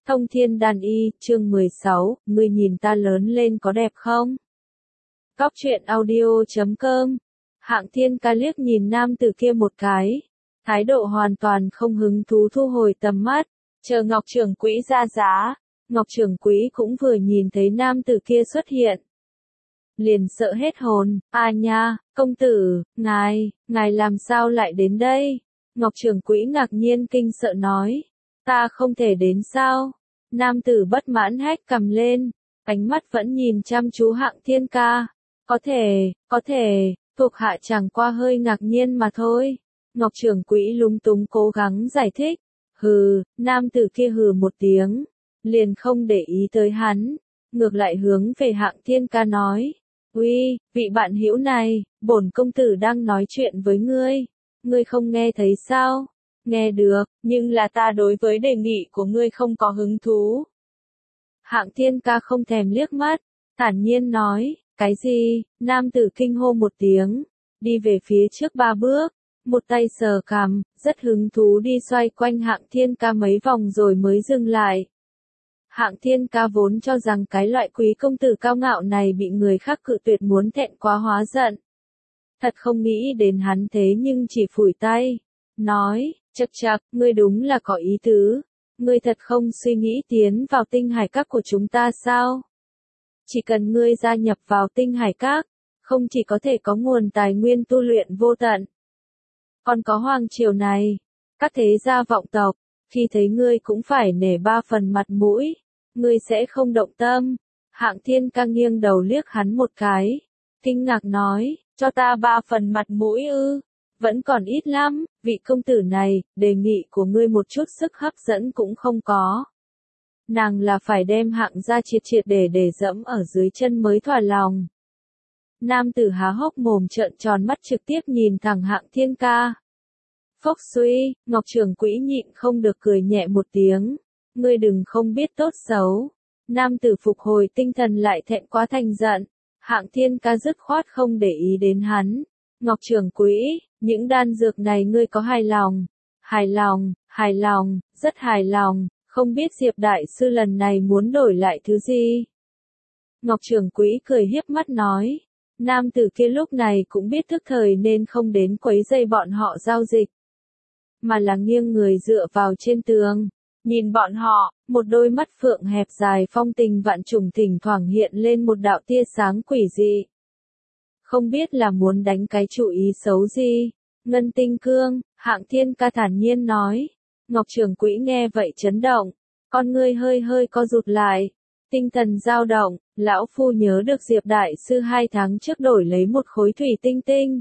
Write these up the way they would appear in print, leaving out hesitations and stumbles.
Thông Thiên Đan Y, chương 16, ngươi nhìn ta lớn lên có đẹp không? Cóc truyện audio.com. Hạng Thiên Ca liếc nhìn nam tử kia một cái, thái độ hoàn toàn không hứng thú, thu hồi tầm mắt, chờ Ngọc Trưởng Quỹ ra giá. Ngọc Trưởng Quỹ cũng vừa nhìn thấy nam tử kia xuất hiện, liền sợ hết hồn. À nha, công tử, ngài làm sao lại đến đây? Ngọc Trưởng Quỹ ngạc nhiên kinh sợ nói, ta không thể đến sao? Nam tử bất mãn hét cầm lên, ánh mắt vẫn nhìn chăm chú Hạng Thiên Ca. Có thể, thuộc hạ chẳng qua hơi ngạc nhiên mà thôi. Ngọc Trưởng Quỹ lúng túng cố gắng giải thích. Hừ, nam tử kia hừ một tiếng, liền không để ý tới hắn, ngược lại hướng về Hạng Thiên Ca nói, uy, vị bạn hữu này, bổn công tử đang nói chuyện với ngươi không nghe thấy sao? Nghe được, nhưng là ta đối với đề nghị của ngươi không có hứng thú. Hạng Thiên Ca không thèm liếc mắt, thản nhiên nói, cái gì? Nam tử kinh hô một tiếng, đi về phía trước 3 bước, một tay sờ cằm, rất hứng thú đi xoay quanh Hạng Thiên Ca mấy vòng rồi mới dừng lại. Hạng Thiên Ca vốn cho rằng cái loại quý công tử cao ngạo này bị người khác cự tuyệt muốn thẹn quá hóa giận. Thật không nghĩ đến hắn thế nhưng chỉ phủi tay, nói, chậc, ngươi đúng là có ý tứ, ngươi thật không suy nghĩ tiến vào tinh hải các của chúng ta sao? Chỉ cần ngươi gia nhập vào tinh hải các, không chỉ có thể có nguồn tài nguyên tu luyện vô tận, còn có hoàng triều này, các thế gia vọng tộc, khi thấy ngươi cũng phải nể 3 phần mặt mũi, ngươi sẽ không động tâm. Hạng Thiên Ca nghiêng đầu liếc hắn một cái, kinh ngạc nói, cho ta 3 phần mặt mũi ư? Vẫn còn ít lắm, vị công tử này, đề nghị của ngươi một chút sức hấp dẫn cũng không có. Nàng là phải đem Hạng gia triệt để dẫm ở dưới chân mới thỏa lòng. Nam tử há hốc mồm trợn tròn mắt trực tiếp nhìn thẳng Hạng Thiên Ca. Phốc suy, Ngọc Trưởng Quỹ nhịn không được cười nhẹ một tiếng, ngươi đừng không biết tốt xấu. Nam tử phục hồi tinh thần lại thẹn quá thành giận, Hạng Thiên Ca dứt khoát không để ý đến hắn. Ngọc Trưởng Quỹ, những đan dược này ngươi có hài lòng? Hài lòng, rất hài lòng, không biết Diệp Đại Sư lần này muốn đổi lại thứ gì? Ngọc Trưởng Quỹ cười hiếp mắt nói, nam tử kia lúc này cũng biết thức thời nên không đến quấy rầy bọn họ giao dịch, mà là nghiêng người dựa vào trên tường, nhìn bọn họ, một đôi mắt phượng hẹp dài phong tình vạn trùng thỉnh thoảng hiện lên một đạo tia sáng quỷ dị. Không biết là muốn đánh cái chủ ý xấu gì. Ngân tinh cương, Hạng Thiên Ca thản nhiên nói. Ngọc Trưởng Quỹ nghe vậy chấn động, con ngươi hơi co rụt lại, tinh thần dao động, lão phu nhớ được Diệp Đại Sư 2 tháng trước đổi lấy một khối thủy tinh tinh.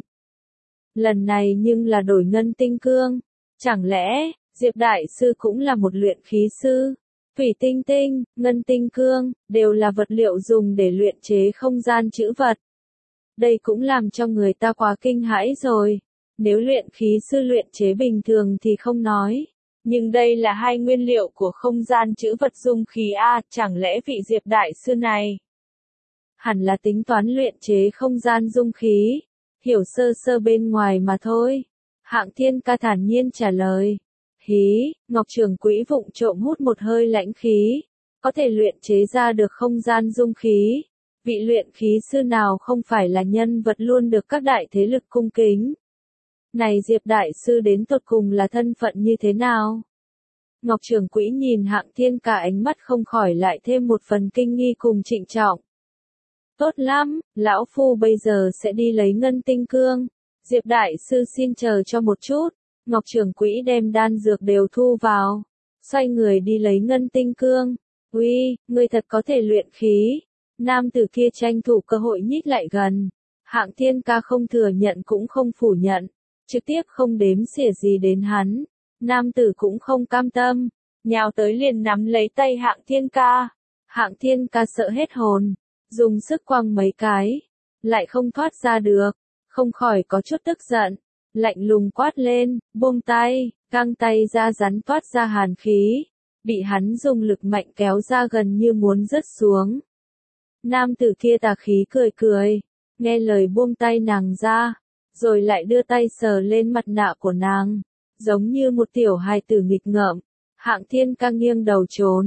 Lần này nhưng là đổi ngân tinh cương, chẳng lẽ, Diệp Đại Sư cũng là một luyện khí sư? Thủy tinh tinh, ngân tinh cương, đều là vật liệu dùng để luyện chế không gian trữ vật. Đây cũng làm cho người ta quá kinh hãi rồi. Nếu luyện khí sư luyện chế bình thường thì không nói. Nhưng đây là 2 nguyên liệu của không gian trữ vật dung khí a, chẳng lẽ vị Diệp Đại Sư này hẳn là tính toán luyện chế không gian dung khí, hiểu sơ bên ngoài mà thôi. Hạng Thiên Ca thản nhiên trả lời. Hí, Ngọc Trưởng Quỹ vụng trộm hút một hơi lãnh khí, có thể luyện chế ra được không gian dung khí. Vị luyện khí sư nào không phải là nhân vật luôn được các đại thế lực cung kính. Này Diệp Đại Sư đến tột cùng là thân phận như thế nào? Ngọc Trưởng Quỹ nhìn Hạng Thiên Ca ánh mắt không khỏi lại thêm một phần kinh nghi cùng trịnh trọng. Tốt lắm, lão phu bây giờ sẽ đi lấy ngân tinh cương. Diệp Đại Sư xin chờ cho một chút. Ngọc Trưởng Quỹ đem đan dược đều thu vào, xoay người đi lấy ngân tinh cương. Uy, ngươi thật có thể luyện khí. Nam tử kia tranh thủ cơ hội nhích lại gần. Hạng Thiên Ca không thừa nhận cũng không phủ nhận, trực tiếp không đếm xỉa gì đến hắn. Nam tử cũng không cam tâm, nhào tới liền nắm lấy tay Hạng Thiên Ca. Hạng Thiên Ca sợ hết hồn, dùng sức quăng mấy cái, lại không thoát ra được, không khỏi có chút tức giận, lạnh lùng quát lên, buông tay, găng tay ra rắn toát ra hàn khí, bị hắn dùng lực mạnh kéo ra gần như muốn rớt xuống. Nam tử kia tà khí cười, nghe lời buông tay nàng ra, rồi lại đưa tay sờ lên mặt nạ của nàng, giống như một tiểu hài tử nghịch ngợm. Hạng Thiên Ca nghiêng đầu trốn,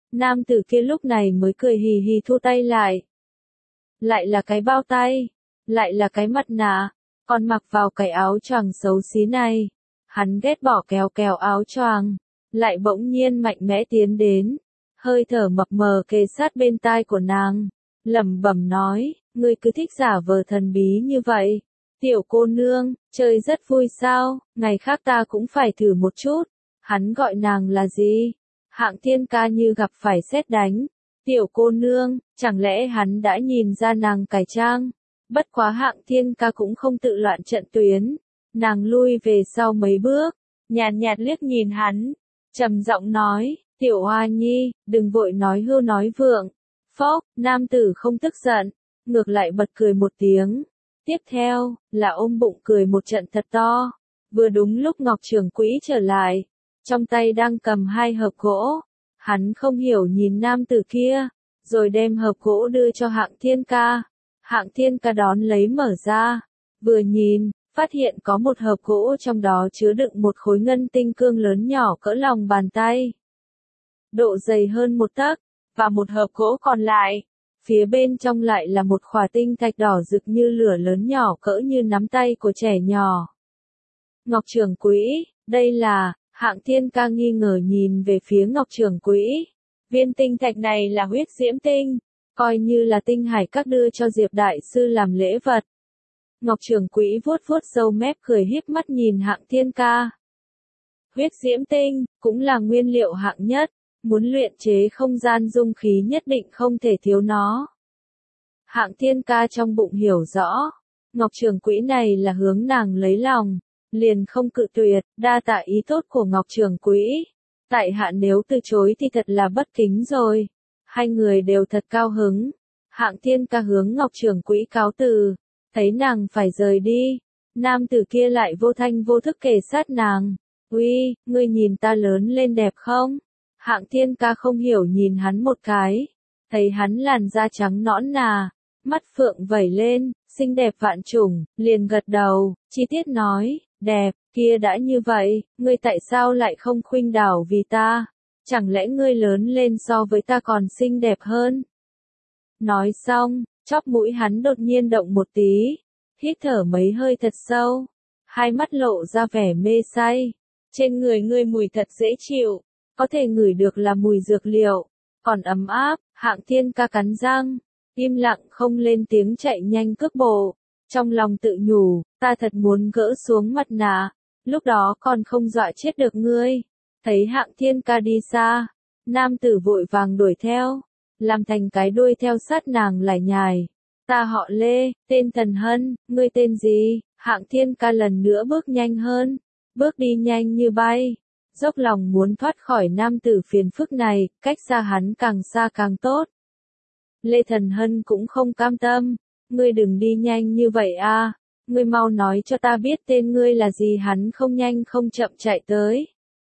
Nam tử kia lúc này mới cười hì hì thu tay lại. Lại là cái bao tay, lại là cái mặt nạ, còn mặc vào cái áo choàng xấu xí này. Hắn ghét bỏ kéo kéo áo choàng, lại bỗng nhiên mạnh mẽ tiến đến, hơi thở mập mờ kề sát bên tai của nàng, lẩm bẩm nói, ngươi cứ thích giả vờ thần bí như vậy. Tiểu cô nương, chơi rất vui sao, ngày khác ta cũng phải thử một chút. Hắn gọi nàng là gì? Hạng Thiên Ca như gặp phải sét đánh. Tiểu cô nương, chẳng lẽ hắn đã nhìn ra nàng cải trang? Bất quá Hạng Thiên Ca cũng không tự loạn trận tuyến. Nàng lui về sau mấy bước, nhàn nhạt liếc nhìn hắn, trầm giọng nói, tiểu Hoa Nhi, đừng vội nói hưu nói vượng. Phốc, nam tử không tức giận, ngược lại bật cười một tiếng. Tiếp theo, là ôm bụng cười một trận thật to. Vừa đúng lúc Ngọc Trưởng Quỹ trở lại, trong tay đang cầm 2 hộp gỗ. Hắn không hiểu nhìn nam tử kia, rồi đem hộp gỗ đưa cho Hạng Thiên Ca. Hạng Thiên Ca đón lấy mở ra, vừa nhìn, phát hiện có một hộp gỗ trong đó chứa đựng một khối ngân tinh cương lớn nhỏ cỡ lòng bàn tay. Độ dày hơn 1 tấc, và một hộp gỗ còn lại. Phía bên trong lại là một khỏa tinh thạch đỏ rực như lửa lớn nhỏ cỡ như nắm tay của trẻ nhỏ. Ngọc Trưởng Quỹ, đây là, Hạng Thiên Ca nghi ngờ nhìn về phía Ngọc Trưởng Quỹ. Viên tinh thạch này là huyết diễm tinh, coi như là tinh hải các đưa cho Diệp Đại Sư làm lễ vật. Ngọc Trưởng Quỹ vuốt vuốt râu mép cười híp mắt nhìn Hạng Thiên Ca. Huyết diễm tinh, cũng là nguyên liệu hạng nhất, muốn luyện chế không gian dung khí nhất định không thể thiếu nó. Hạng Thiên Ca trong bụng hiểu rõ, Ngọc Trưởng Quỹ này là hướng nàng lấy lòng, liền không cự tuyệt, đa tạ ý tốt của Ngọc Trưởng Quỹ. Tại hạ nếu từ chối thì thật là bất kính rồi. Hai người đều thật cao hứng. Hạng Thiên Ca hướng Ngọc Trưởng Quỹ cáo từ, thấy nàng phải rời đi, nam tử kia lại vô thanh vô thức kề sát nàng. Uy, ngươi nhìn ta lớn lên đẹp không? Hạng Thiên Ca không hiểu nhìn hắn một cái, thấy hắn làn da trắng nõn nà, mắt phượng vẩy lên, xinh đẹp vạn trùng, liền gật đầu, chi tiết nói, đẹp, kia đã như vậy, ngươi tại sao lại không khuynh đảo vì ta? Chẳng lẽ ngươi lớn lên so với ta còn xinh đẹp hơn? Nói xong, chóp mũi hắn đột nhiên động một tí, hít thở mấy hơi thật sâu, hai mắt lộ ra vẻ mê say. Trên người ngươi mùi thật dễ chịu, có thể ngửi được là mùi dược liệu, còn ấm áp. Hạng Thiên Ca cắn răng, im lặng không lên tiếng chạy nhanh cước bộ, trong lòng tự nhủ, ta thật muốn gỡ xuống mặt nạ, lúc đó còn không dọa chết được ngươi. Thấy Hạng Thiên Ca đi xa, nam tử vội vàng đuổi theo, làm thành cái đuôi theo sát nàng lải nhải. Ta họ Lê, tên Thần Hân, ngươi tên gì? Hạng Thiên Ca lần nữa bước nhanh hơn, bước đi nhanh như bay, dốc lòng muốn thoát khỏi nam tử phiền phức này, cách xa hắn càng xa càng tốt. Lê Thần Hân cũng không cam tâm, ngươi đừng đi nhanh như vậy a, ngươi mau nói cho ta biết tên ngươi là gì. Hắn không nhanh không chậm chạy tới,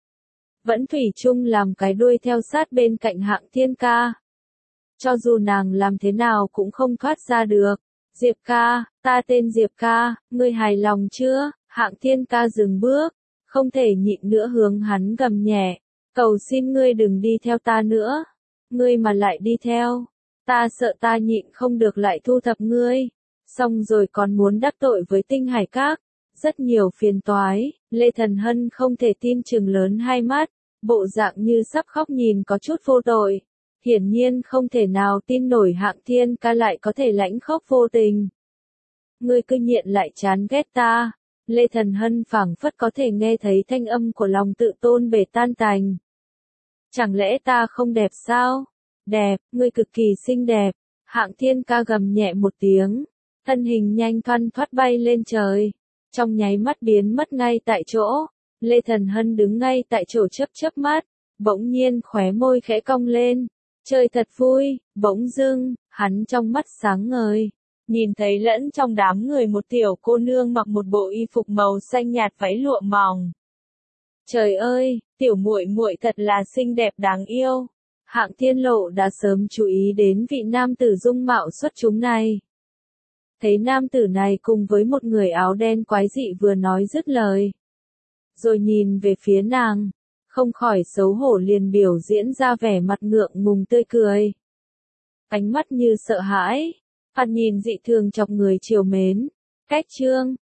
vẫn thủy chung làm cái đuôi theo sát bên cạnh Hạng Thiên Ca. Cho dù nàng làm thế nào cũng không thoát ra được. Diệp ca, ta tên Diệp ca, ngươi hài lòng chưa? Hạng Thiên Ca dừng bước, không thể nhịn nữa hướng hắn gầm nhẹ, cầu xin ngươi đừng đi theo ta nữa. Ngươi mà lại đi theo, ta sợ ta nhịn không được lại thu thập ngươi. Xong rồi còn muốn đắc tội với Tinh Hải Các, rất nhiều phiền toái. Lê Thần Hân không thể tin chừng lớn hai mắt, bộ dạng như sắp khóc nhìn có chút vô tội. Hiển nhiên không thể nào tin nổi Hạng Thiên Ca lại có thể lãnh khóc vô tình. Ngươi cứ nhịn lại chán ghét ta. Lê Thần Hân phảng phất có thể nghe thấy thanh âm của lòng tự tôn bể tan tành. Chẳng lẽ ta không đẹp sao? Đẹp, ngươi cực kỳ xinh đẹp. Hạng Thiên Ca gầm nhẹ một tiếng, thân hình nhanh thoăn thoắt bay lên trời, trong nháy mắt biến mất ngay tại chỗ. Lê Thần Hân đứng ngay tại chỗ chớp chớp mắt, bỗng nhiên khóe môi khẽ cong lên. Chơi thật vui. Bỗng dưng, hắn trong mắt sáng ngời, nhìn thấy lẫn trong đám người một tiểu cô nương mặc một bộ y phục màu xanh nhạt váy lụa mỏng. Trời ơi, tiểu muội muội thật là xinh đẹp đáng yêu. Hạng Thiên Lộ đã sớm chú ý đến vị nam tử dung mạo xuất chúng này. Thấy nam tử này cùng với một người áo đen quái dị vừa nói dứt lời, rồi nhìn về phía nàng, không khỏi xấu hổ liền biểu diễn ra vẻ mặt ngượng ngùng tươi cười. Ánh mắt như sợ hãi, thoạt nhìn dị thường chọc người trìu mến. Cách chương